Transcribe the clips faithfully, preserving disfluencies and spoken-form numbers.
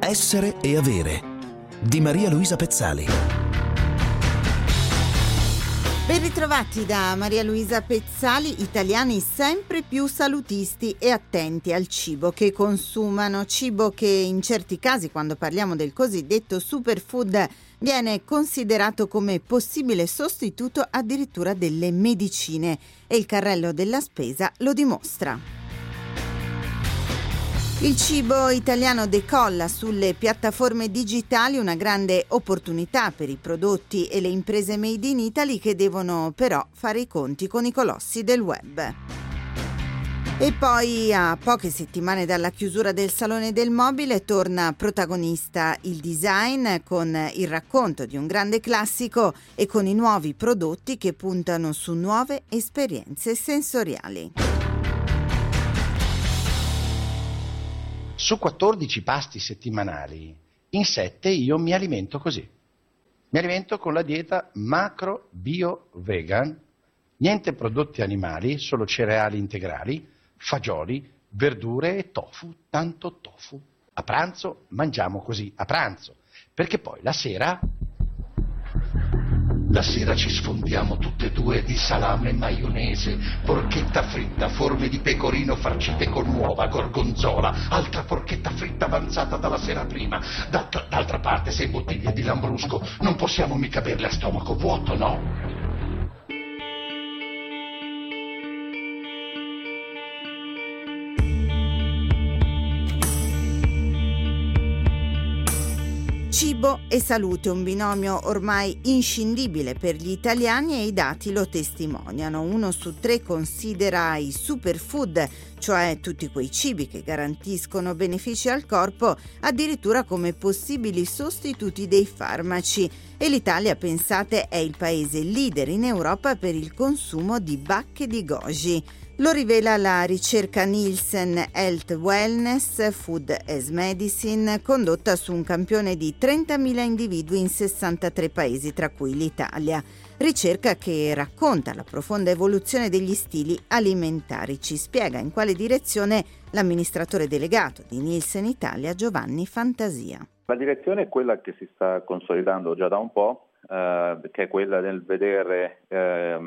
Essere e avere di Maria Luisa Pezzali. Ben ritrovati da Maria Luisa Pezzali. Italiani sempre più salutisti e attenti al cibo che consumano, cibo che in certi casi, quando parliamo del cosiddetto superfood, viene considerato come possibile sostituto addirittura delle medicine, e il carrello della spesa lo dimostra. Il cibo italiano decolla sulle piattaforme digitali, una grande opportunità per i prodotti e le imprese made in Italy che devono però fare i conti con i colossi del web. E poi, a poche settimane dalla chiusura del Salone del Mobile, torna protagonista il design con il racconto di un grande classico e con i nuovi prodotti che puntano su nuove esperienze sensoriali. Su quattordici pasti settimanali, in sette io mi alimento così. Mi alimento con la dieta macro bio vegan, niente prodotti animali, solo cereali integrali, fagioli, verdure e tofu, tanto tofu. A pranzo mangiamo così, a pranzo, perché poi la sera... La sera ci sfondiamo tutte e due di salame e maionese, porchetta fritta, forme di pecorino farcite con uova, gorgonzola, altra porchetta fritta avanzata dalla sera prima. D'altra, d'altra parte, sei bottiglie di lambrusco, non possiamo mica berle a stomaco vuoto, no? Cibo e salute, un binomio ormai inscindibile per gli italiani, e i dati lo testimoniano. Uno su tre considera i superfood, cioè tutti quei cibi che garantiscono benefici al corpo, addirittura come possibili sostituti dei farmaci. E l'Italia, pensate, è il paese leader in Europa per il consumo di bacche di goji. Lo rivela la ricerca Nielsen Health Wellness Food as Medicine, condotta su un campione di trentamila individui in sessantatré paesi, tra cui l'Italia. Ricerca che racconta la profonda evoluzione degli stili alimentari. Ci spiega in quale direzione l'amministratore delegato di Nielsen Italia, Giovanni Fantasia. La direzione è quella che si sta consolidando già da un po', Uh, che è quella del vedere uh,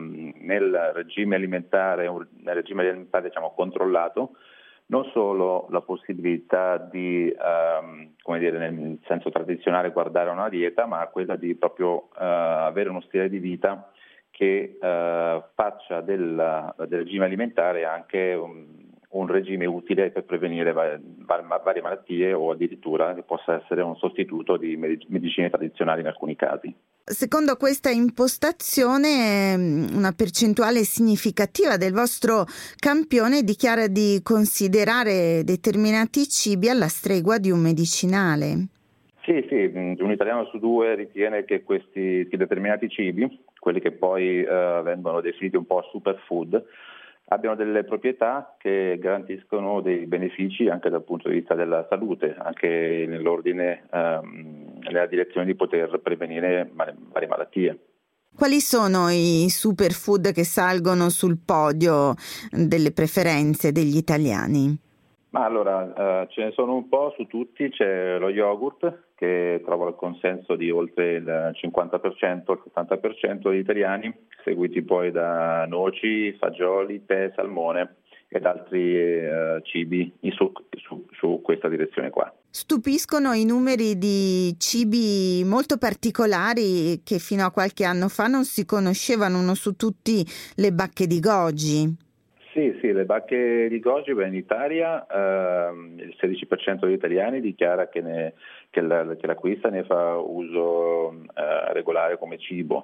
nel regime alimentare, nel regime alimentare diciamo controllato, non solo la possibilità di, uh, come dire, nel senso tradizionale guardare una dieta, ma quella di proprio uh, avere uno stile di vita che uh, faccia del, del regime alimentare anche un, un regime utile per prevenire varie, varie malattie, o addirittura che possa essere un sostituto di medicine tradizionali in alcuni casi. Secondo questa impostazione, una percentuale significativa del vostro campione dichiara di considerare determinati cibi alla stregua di un medicinale. Sì, sì, un italiano su due ritiene che questi determinati cibi, quelli che poi eh, vengono definiti un po' superfood, abbiano delle proprietà che garantiscono dei benefici anche dal punto di vista della salute, anche nell'ordine, ehm, nella direzione di poter prevenire varie malattie. Quali sono i superfood che salgono sul podio delle preferenze degli italiani? Ma allora, eh, ce ne sono un po' su tutti. C'è lo yogurt, che trova il consenso di oltre il cinquanta per cento, il settanta per cento degli italiani, seguiti poi da noci, fagioli, tè, salmone ed altri eh, cibi su, su, su questa direzione qua. Stupiscono i numeri di cibi molto particolari che fino a qualche anno fa non si conoscevano. Uno su tutti, le bacche di goji. Sì, sì, le bacche di goji, beh, in Italia ehm, il sedici per cento degli italiani dichiara che, ne, che, la, che l'acquista ne fa uso eh, regolare come cibo,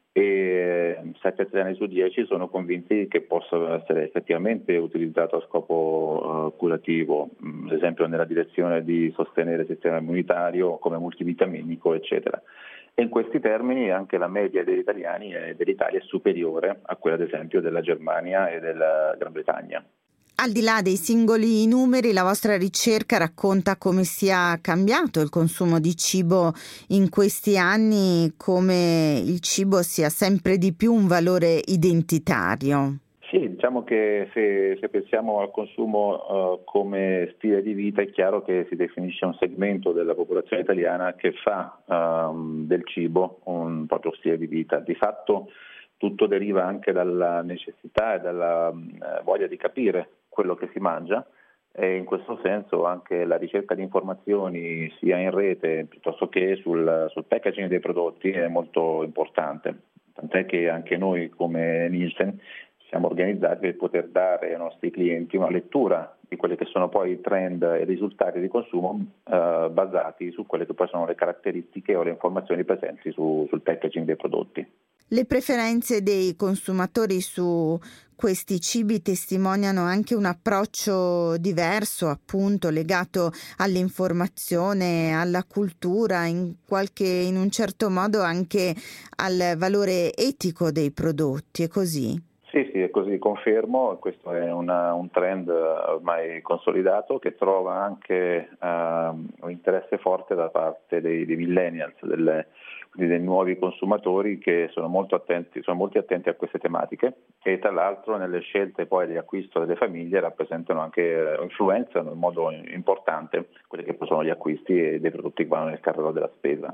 e sette italiani su dieci sono convinti che possa essere effettivamente utilizzato a scopo uh, curativo, ad esempio nella direzione di sostenere il sistema immunitario, come multivitaminico, eccetera. E in questi termini anche la media degli italiani e dell'Italia è superiore a quella, ad esempio, della Germania e della Gran Bretagna. Al di là dei singoli numeri, la vostra ricerca racconta come sia cambiato il consumo di cibo in questi anni, come il cibo sia sempre di più un valore identitario. Sì, diciamo che se, se pensiamo al consumo uh, come stile di vita, è chiaro che si definisce un segmento della popolazione italiana che fa um, del cibo un proprio stile di vita. Di fatto tutto deriva anche dalla necessità e dalla uh, voglia di capire quello che si mangia, e in questo senso anche la ricerca di informazioni sia in rete piuttosto che sul, sul packaging dei prodotti è molto importante, tant'è che anche noi come Nielsen siamo organizzati per poter dare ai nostri clienti una lettura di quelli che sono poi i trend e i risultati di consumo eh, basati su quelle che poi sono le caratteristiche o le informazioni presenti su, sul packaging dei prodotti. Le preferenze dei consumatori su questi cibi testimoniano anche un approccio diverso, appunto legato all'informazione, alla cultura, in qualche, in un certo modo anche al valore etico dei prodotti, è così? Sì, sì, è così, confermo, questo è una, un trend ormai consolidato che trova anche uh, un interesse forte da parte dei, dei millennials, delle, dei nuovi consumatori che sono molto attenti, sono molto attenti a queste tematiche, e tra l'altro nelle scelte poi di acquisto delle famiglie rappresentano anche, influenzano in modo importante quelli che sono gli acquisti dei prodotti che vanno nel carrello della spesa.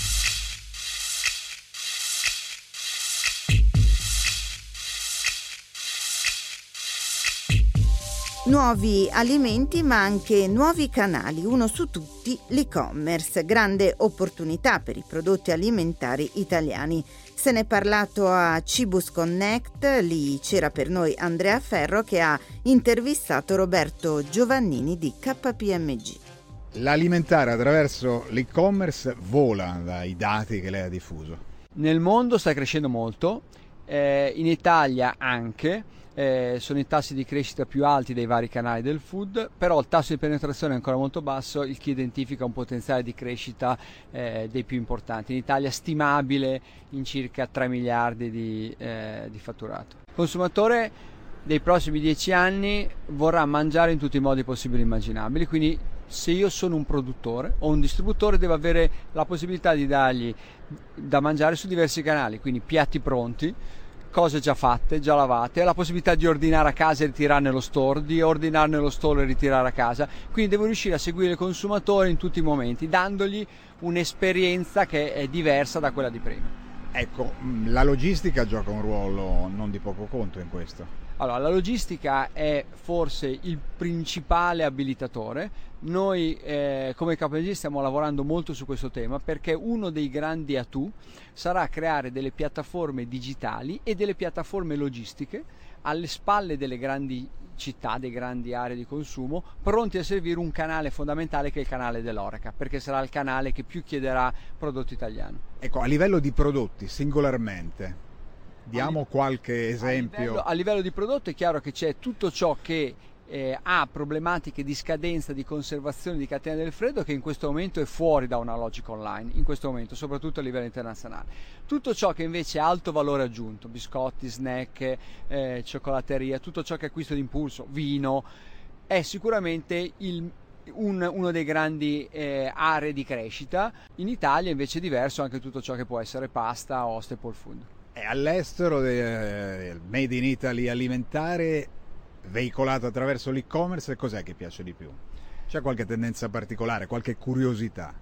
Nuovi alimenti ma anche nuovi canali, uno su tutti l'e-commerce, grande opportunità per i prodotti alimentari italiani. Se ne è parlato a Cibus Connect, lì c'era per noi Andrea Ferro che ha intervistato Roberto Giovannini di K P M G. L'alimentare attraverso l'e-commerce vola dai dati che lei ha diffuso. Nel mondo sta crescendo molto, eh, in Italia anche. Eh, sono i tassi di crescita più alti dei vari canali del food, però il tasso di penetrazione è ancora molto basso, il che identifica un potenziale di crescita eh, dei più importanti. In Italia stimabile in circa tre miliardi di, eh, di fatturato. Il consumatore dei prossimi dieci anni vorrà mangiare in tutti i modi possibili e immaginabili, quindi se io sono un produttore o un distributore devo avere la possibilità di dargli da mangiare su diversi canali, quindi piatti pronti, cose già fatte, già lavate, la possibilità di ordinare a casa e ritirare nello store, di ordinare nello store e ritirare a casa, quindi devo riuscire a seguire il consumatore in tutti i momenti, dandogli un'esperienza che è diversa da quella di prima. Ecco, la logistica gioca un ruolo non di poco conto in questo. Allora, la logistica è forse il principale abilitatore. Noi eh, come K P M G stiamo lavorando molto su questo tema, perché uno dei grandi atu sarà creare delle piattaforme digitali e delle piattaforme logistiche alle spalle delle grandi città, dei grandi aree di consumo, pronti a servire un canale fondamentale che è il canale dell'Horeca, perché sarà il canale che più chiederà prodotto italiano. Ecco, a livello di prodotti singolarmente, diamo qualche esempio. A livello, a livello di prodotto è chiaro che c'è tutto ciò che eh, ha problematiche di scadenza, di conservazione, di catena del freddo, che in questo momento è fuori da una logica online, in questo momento, soprattutto a livello internazionale. Tutto ciò che invece ha alto valore aggiunto, biscotti, snack, eh, cioccolateria, tutto ciò che è acquisto d'impulso, vino, è sicuramente il Un, uno dei grandi eh, aree di crescita. In Italia invece è diverso anche tutto ciò che può essere pasta o staple food. E all'estero del Made in Italy alimentare veicolato attraverso l'e-commerce, cos'è che piace di più? C'è qualche tendenza particolare, qualche curiosità?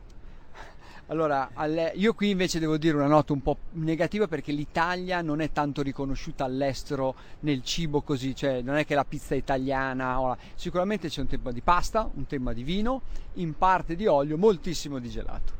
Allora, io qui invece devo dire una nota un po' negativa, perché l'Italia non è tanto riconosciuta all'estero nel cibo così, cioè non è che la pizza italiana, o la... sicuramente c'è un tema di pasta, un tema di vino, in parte di olio, moltissimo di gelato.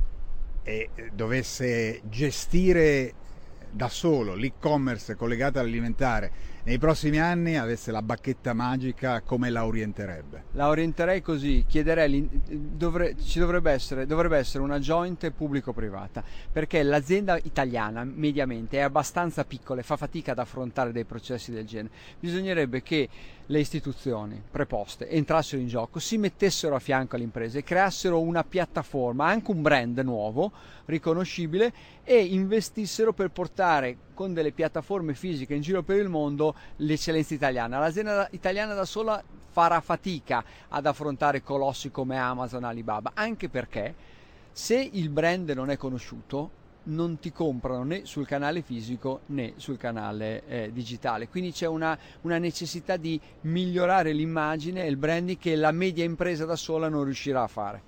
E dovesse gestire da solo l'e-commerce collegato all'alimentare nei prossimi anni, avesse la bacchetta magica, come la orienterebbe? La orienterei così, chiederei, dovre, ci dovrebbe essere, dovrebbe essere una joint pubblico-privata, perché l'azienda italiana mediamente è abbastanza piccola e fa fatica ad affrontare dei processi del genere. Bisognerebbe che le istituzioni preposte entrassero in gioco, si mettessero a fianco alle imprese e creassero una piattaforma, anche un brand nuovo, riconoscibile, e investissero per portare con delle piattaforme fisiche in giro per il mondo l'eccellenza italiana. L'azienda italiana da sola farà fatica ad affrontare colossi come Amazon, Alibaba, anche perché se il brand non è conosciuto non ti comprano né sul canale fisico né sul canale eh, digitale. Quindi c'è una, una necessità di migliorare l'immagine e il branding che la media impresa da sola non riuscirà a fare.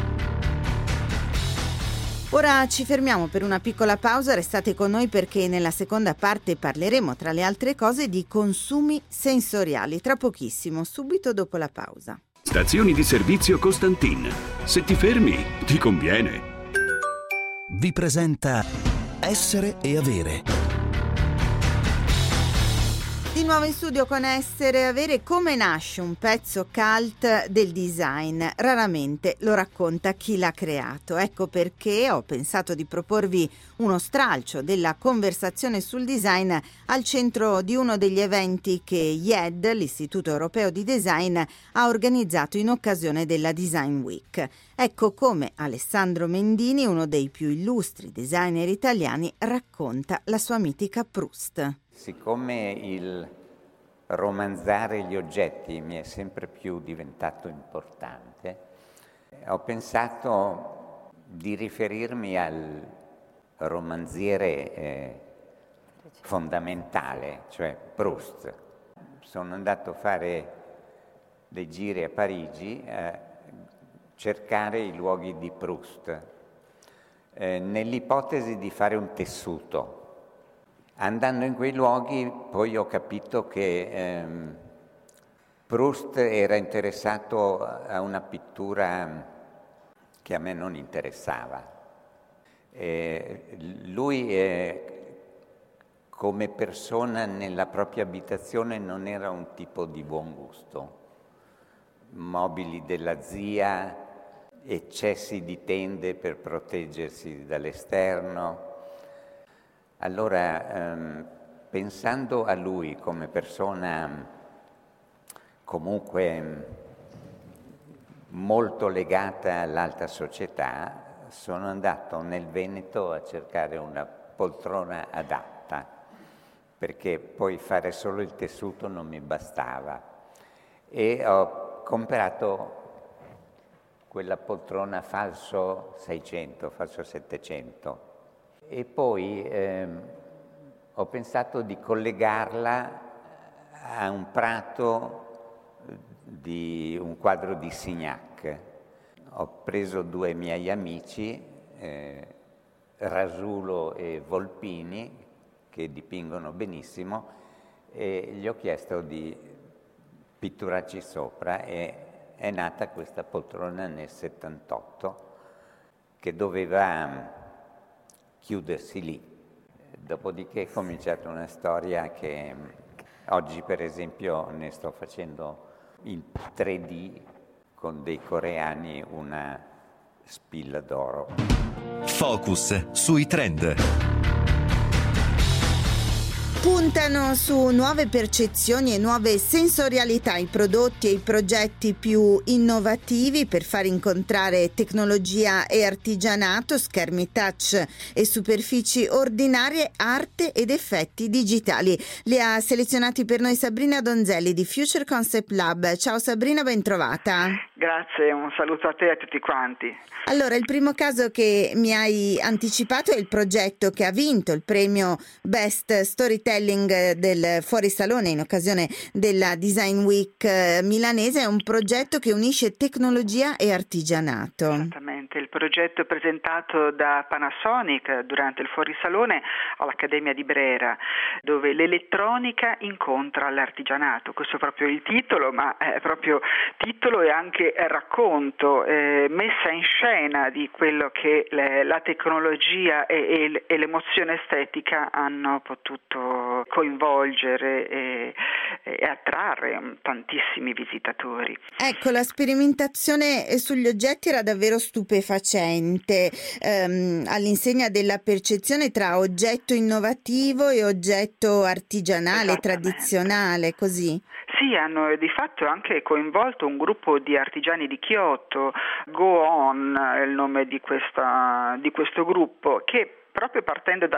Ora ci fermiamo per una piccola pausa, restate con noi perché nella seconda parte parleremo tra le altre cose di consumi sensoriali, tra pochissimo, subito dopo la pausa. Stazioni di servizio Costantin. Se ti fermi, ti conviene. Vi presenta Essere e Avere. Di nuovo in studio con Essere e Avere. Come nasce un pezzo cult del design? Raramente lo racconta chi l'ha creato. Ecco perché ho pensato di proporvi uno stralcio della conversazione sul design al centro di uno degli eventi che I E D, l'Istituto Europeo di Design, ha organizzato in occasione della Design Week. Ecco come Alessandro Mendini, uno dei più illustri designer italiani, racconta la sua mitica Proust. Siccome il romanzare gli oggetti mi è sempre più diventato importante, ho pensato di riferirmi al romanziere eh, fondamentale, cioè Proust. Sono andato a fare dei giri a Parigi a cercare i luoghi di Proust, eh, nell'ipotesi di fare un tessuto. Andando in quei luoghi poi ho capito che ehm, Proust era interessato a una pittura che a me non interessava. E lui eh, come persona nella propria abitazione non era un tipo di buon gusto. Mobili della zia, eccessi di tende per proteggersi dall'esterno. Allora, ehm, pensando a lui come persona comunque molto legata all'alta società, sono andato nel Veneto a cercare una poltrona adatta, perché poi fare solo il tessuto non mi bastava. E ho comprato quella poltrona falso seicento, falso settecento. E poi ehm, ho pensato di collegarla a un prato di un quadro di Signac. Ho preso due miei amici, eh, Rasulo e Volpini, che dipingono benissimo, e gli ho chiesto di pitturarci sopra e è nata questa poltrona nel settantotto che doveva chiudersi lì. Dopodiché è cominciata una storia che oggi per esempio ne sto facendo in tre D con dei coreani una spilla d'oro. Focus sui trend. Puntano su nuove percezioni e nuove sensorialità i prodotti e i progetti più innovativi per far incontrare tecnologia e artigianato, schermi touch e superfici ordinarie, arte ed effetti digitali. Li ha selezionati per noi Sabrina Donzelli di Future Concept Lab. Ciao Sabrina, ben trovata. Grazie, un saluto a te e a tutti quanti. Allora, il primo caso che mi hai anticipato è il progetto che ha vinto il premio Best Storytelling del Fuorisalone in occasione della Design Week milanese. È un progetto che unisce tecnologia e artigianato. Esattamente, il progetto è presentato da Panasonic durante il Fuorisalone all'Accademia di Brera, dove l'elettronica incontra l'artigianato. Questo è proprio il titolo, ma è proprio titolo e anche racconto, eh, messa in scena di quello che le, la tecnologia e, e, e l'emozione estetica hanno potuto coinvolgere e, e attrarre tantissimi visitatori. Ecco, la sperimentazione sugli oggetti era davvero stupefacente, ehm, all'insegna della percezione tra oggetto innovativo e oggetto artigianale, tradizionale, così. Sì, hanno di fatto anche coinvolto un gruppo di artigiani di Kyoto, Go On è il nome di, questa, di questo gruppo, che proprio partendo dalle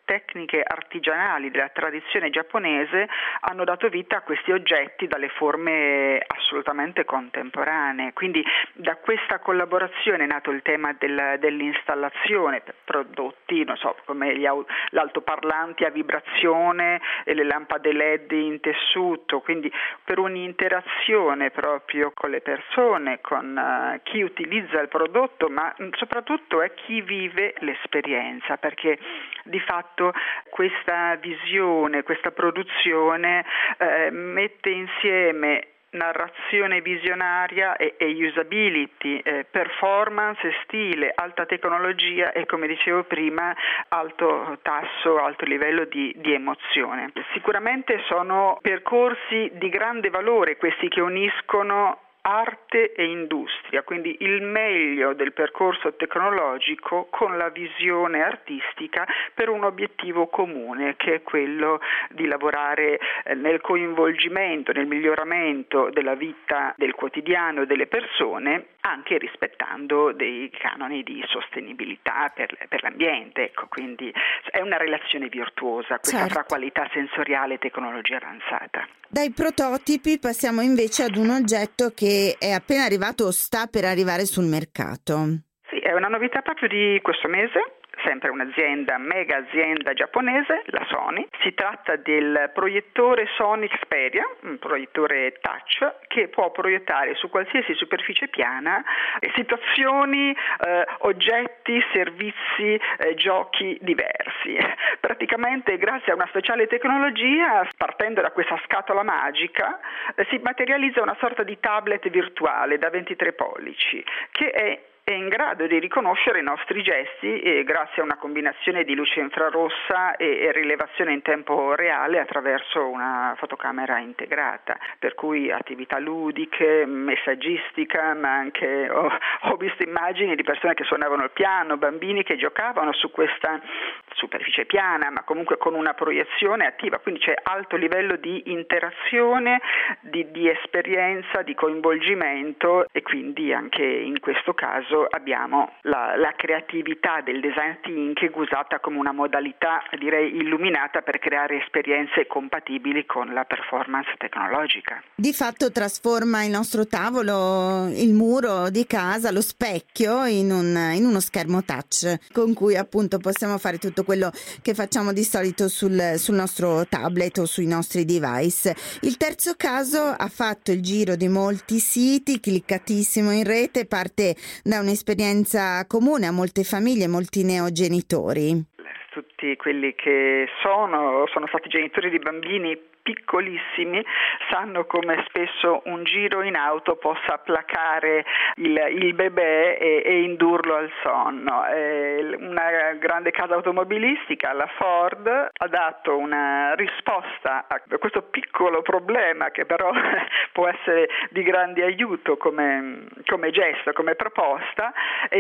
tecniche artigianali della tradizione giapponese hanno dato vita a questi oggetti dalle forme assolutamente contemporanee. Quindi da questa collaborazione è nato il tema del, dell'installazione per prodotti, non so, come gli au- l'altoparlanti a vibrazione e le lampade L E D in tessuto, quindi per un'interazione proprio con le persone, con uh, chi utilizza il prodotto, ma soprattutto è chi vive l'esperienza, perché di fatto questa visione, questa produzione eh, mette insieme narrazione visionaria e, e usability, eh, performance e stile, alta tecnologia e, come dicevo prima, alto tasso, alto livello di, di emozione. Sicuramente sono percorsi di grande valore questi che uniscono arte e industria, quindi il meglio del percorso tecnologico con la visione artistica per un obiettivo comune, che è quello di lavorare nel coinvolgimento, nel miglioramento della vita del quotidiano delle persone, anche rispettando dei canoni di sostenibilità per, per l'ambiente. Ecco, quindi è una relazione virtuosa questa certo. fra qualità sensoriale e tecnologia avanzata. Dai prototipi passiamo invece ad un oggetto che è appena arrivato o sta per arrivare sul mercato. Sì, è una novità proprio di questo mese. Sempre un'azienda, mega azienda giapponese, la Sony. Si tratta del proiettore Sony Xperia, un proiettore touch che può proiettare su qualsiasi superficie piana situazioni, eh, oggetti, servizi, eh, giochi diversi. Praticamente grazie a una speciale tecnologia, partendo da questa scatola magica, eh, si materializza una sorta di tablet virtuale da ventitré pollici che è è in grado di riconoscere i nostri gesti e grazie a una combinazione di luce infrarossa e, e rilevazione in tempo reale attraverso una fotocamera integrata, per cui attività ludiche, messaggistica, ma anche ho, ho visto immagini di persone che suonavano il piano, bambini che giocavano su questa superficie piana, ma comunque con una proiezione attiva, quindi c'è alto livello di interazione, di, di esperienza, di coinvolgimento, e quindi anche in questo caso abbiamo la, la creatività del design thinking usata come una modalità, direi, illuminata per creare esperienze compatibili con la performance tecnologica. Di fatto trasforma il nostro tavolo, il muro di casa, lo specchio in, un, in uno schermo touch con cui appunto possiamo fare tutto quello che facciamo di solito sul, sul nostro tablet o sui nostri device. Il terzo caso ha fatto il giro di molti siti, cliccatissimo in rete, parte da un'esperienza comune a molte famiglie, molti neogenitori. Tutti quelli che sono sono stati genitori di bambini piccolissimi sanno come spesso un giro in auto possa placare il, il bebè e, e indurlo al sonno. Eh, una grande casa automobilistica, la Ford, ha dato una risposta a questo piccolo problema, che però può essere di grande aiuto come, come gesto, come proposta.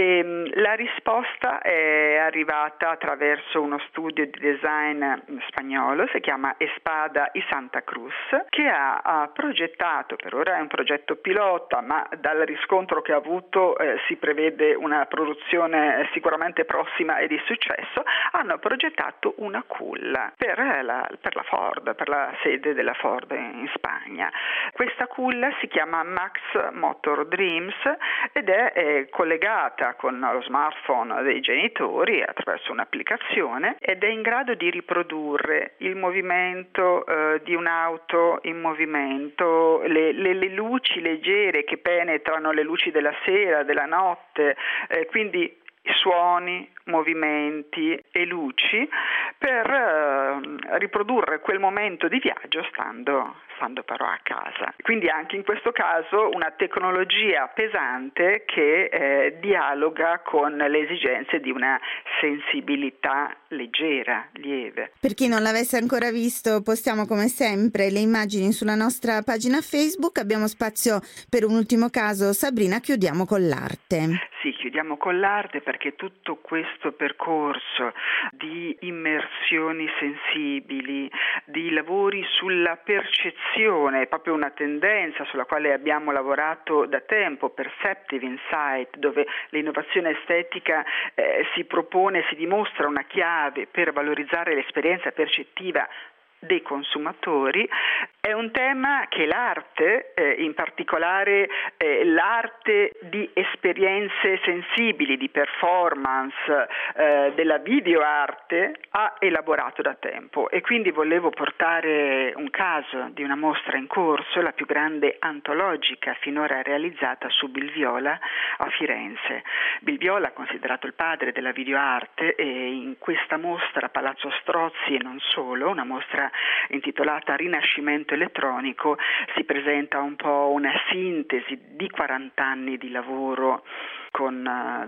E la risposta è arrivata attraverso uno studio di design spagnolo, si chiama Espada y Santa Cruz, che ha, ha progettato, per ora è un progetto pilota, ma dal riscontro che ha avuto eh, si prevede una produzione sicuramente prossima e di successo. Hanno progettato una culla per la, per la Ford, per la sede della Ford in Spagna. Questa culla si chiama Max Motor Dreams ed è, è collegata con lo smartphone dei genitori attraverso un'applicazione ed è in grado di riprodurre il movimento eh, di un'auto in movimento, le, le, le luci leggere che penetrano le luci della sera, della notte, eh, quindi suoni, movimenti e luci per eh, riprodurre quel momento di viaggio stando, stando però a casa. Quindi anche in questo caso una tecnologia pesante che eh, dialoga con le esigenze di una sensibilità leggera, lieve. Per chi non l'avesse ancora visto, postiamo come sempre le immagini sulla nostra pagina Facebook. Abbiamo spazio per un ultimo caso. Sabrina, chiudiamo con l'arte. Sì, chiudiamo con l'arte perché tutto questo percorso di immersioni sensibili, di lavori sulla percezione, è proprio una tendenza sulla quale abbiamo lavorato da tempo, Perceptive Insight, dove l'innovazione estetica eh, si propone, si dimostra una chiave per valorizzare l'esperienza percettiva dei consumatori. È un tema che l'arte, eh, in particolare eh, l'arte di esperienze sensibili, di performance, eh, della videoarte, ha elaborato da tempo, e quindi volevo portare un caso di una mostra in corso, la più grande antologica finora realizzata su Bill Viola a Firenze. Bill Viola, considerato il padre della videoarte, e in questa mostra a Palazzo Strozzi, e non solo, una mostra intitolata Rinascimento elettronico, si presenta un po' una sintesi di quaranta anni di lavoro con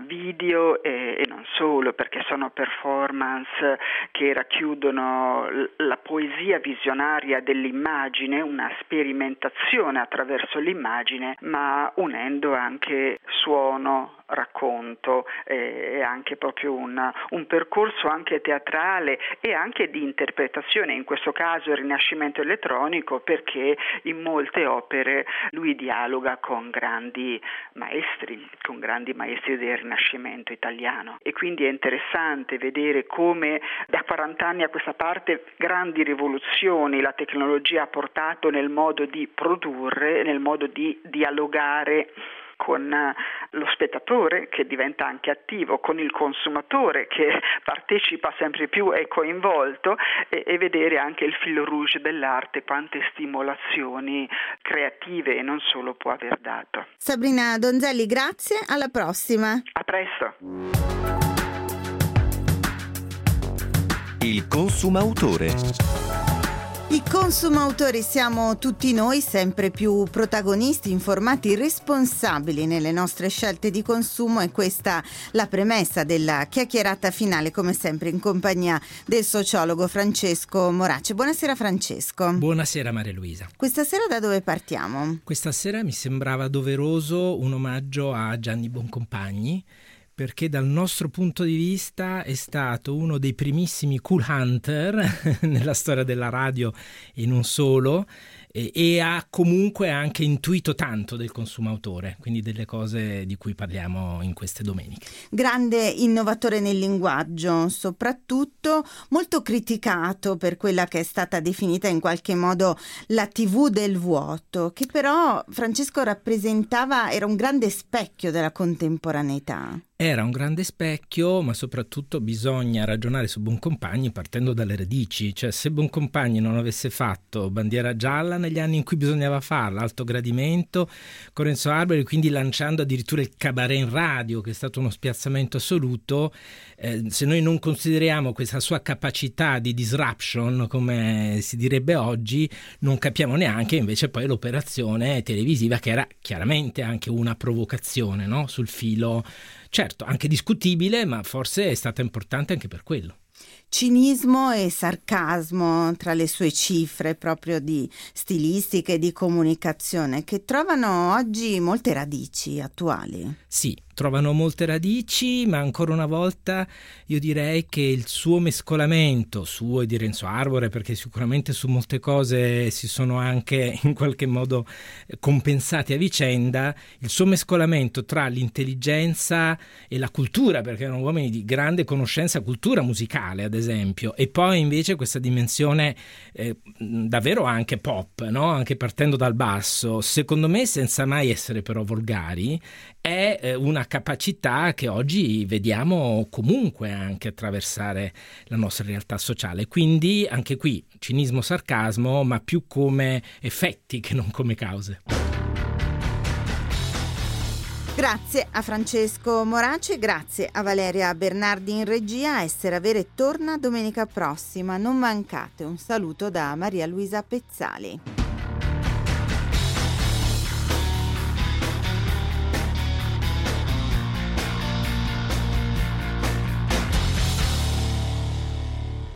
video e, e non solo, perché sono performance che racchiudono la poesia visionaria dell'immagine, una sperimentazione attraverso l'immagine, ma unendo anche suono, racconto e anche proprio un, un percorso anche teatrale e anche di interpretazione, in questo caso il Rinascimento elettronico, perché in molte opere lui dialoga con grandi maestri, con grandi maestri del Rinascimento italiano, e quindi è interessante vedere come da quaranta anni a questa parte grandi rivoluzioni la tecnologia ha portato nel modo di produrre, nel modo di dialogare con lo spettatore, che diventa anche attivo, con il consumatore che partecipa sempre più, è coinvolto, e, e vedere anche il fil rouge dell'arte, quante stimolazioni creative e non solo può aver dato. Sabrina Donzelli, grazie, alla prossima. A presto. Il consumautore. I consumautori siamo tutti noi, sempre più protagonisti, informati, responsabili nelle nostre scelte di consumo, e questa la premessa della chiacchierata finale, come sempre in compagnia del sociologo Francesco Morace. Buonasera Francesco. Buonasera Maria Luisa. Questa sera da dove partiamo? Questa sera mi sembrava doveroso un omaggio a Gianni Boncompagni, perché dal nostro punto di vista è stato uno dei primissimi cool hunter nella storia della radio e non solo, e, e ha comunque anche intuito tanto del consumatore, quindi delle cose di cui parliamo in queste domeniche. Grande innovatore nel linguaggio, soprattutto molto criticato per quella che è stata definita in qualche modo la tivù del vuoto, che però Francesco rappresentava, era un grande specchio della contemporaneità. Era un grande specchio, ma soprattutto bisogna ragionare su Boncompagni partendo dalle radici. Cioè, se Boncompagni non avesse fatto Bandiera gialla negli anni in cui bisognava farla, Alto gradimento, con Renzo Arbore, quindi lanciando addirittura il cabaret in radio, che è stato uno spiazzamento assoluto, eh, se noi non consideriamo questa sua capacità di disruption, come si direbbe oggi, non capiamo neanche invece poi l'operazione televisiva, che era chiaramente anche una provocazione, no? Sul filo. Certo, anche discutibile, ma forse è stata importante anche per quello. Cinismo e sarcasmo tra le sue cifre proprio di stilistica e di comunicazione, che trovano oggi molte radici attuali. Sì, trovano molte radici, ma ancora una volta io direi che il suo mescolamento, suo e di Renzo Arbore, perché sicuramente su molte cose si sono anche in qualche modo compensati a vicenda, il suo mescolamento tra l'intelligenza e la cultura, perché erano uomini di grande conoscenza, cultura musicale ad esempio, e poi invece questa dimensione eh, davvero anche pop, no? Anche partendo dal basso, secondo me senza mai essere però volgari, è eh, una capacità che oggi vediamo comunque anche attraversare la nostra realtà sociale. Quindi anche qui cinismo, sarcasmo, ma più come effetti che non come cause. Grazie a Francesco Morace, grazie a Valeria Bernardi in regia. Essere Avere torna domenica prossima, non mancate. Un saluto da Maria Luisa Pezzali.